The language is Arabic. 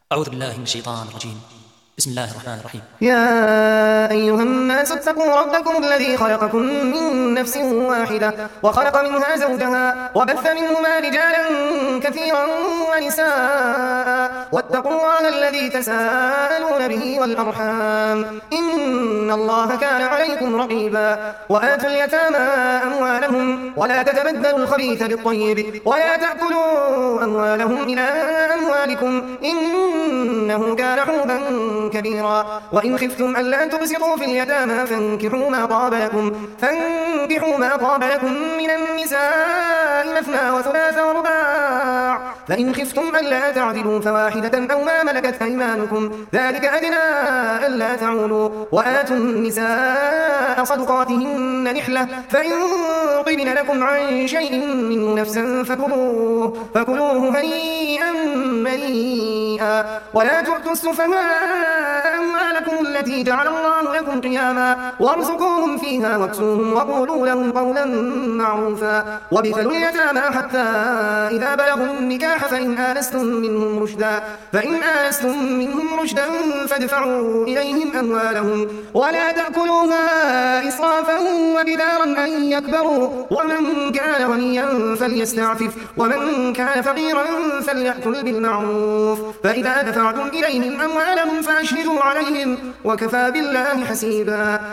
أعوذ بالله من الشيطان الرجيم. بسم الله الرحمن الرحيم. يا أيها الناس اتقوا ربكم الذي خلقكم من نفس واحدة وخلق منها زوجها وبث منهما رجالا كثيرا ونساء واتقوا الله الذي تساءلون به والأرحام إن الله كان عليكم رقيبا. وآتوا اليتامى أموالهم ولا تتبدلوا الخبيث بالطيب ولا تأكلوا أموالهم إلى أموالكم إنه كان حوبا كبيرا. وإن خفتم ألا تقسطوا في اليتامى فانكحوا ما طاب لكم من النساء مثنى وثلاث ورباع، فإن خفتم ألا تعدلوا فواحدة أو ما ملكت أيمانكم ذلك أدنى ألا تعولوا. وآتوا النساء صدقاتهن نحلة، فإن طبن لكم عن شيء منه نفسا فكلوه هنيئا مريئا. ولا تؤتوا السفهاء أموالكم التي جعل الله لكم قياما وارزقوهم فيها واكسوهم وقولوا لهم قولا معروفا. وابتلوا اليتامى حتى إذا بلغوا النكاح فإن آنستم منهم رشدا فادفعوا إليهم أموالهم ولا تأكلوها إسرافا وبدارا أن يكبروا. ومن كان غنيا فليستعفف ومن كان فقيرا فليأكل بالمعروف. فإذا دفعتم إليهم أموالهم فأشهدوا عليهم وكفى بالله حسيبا.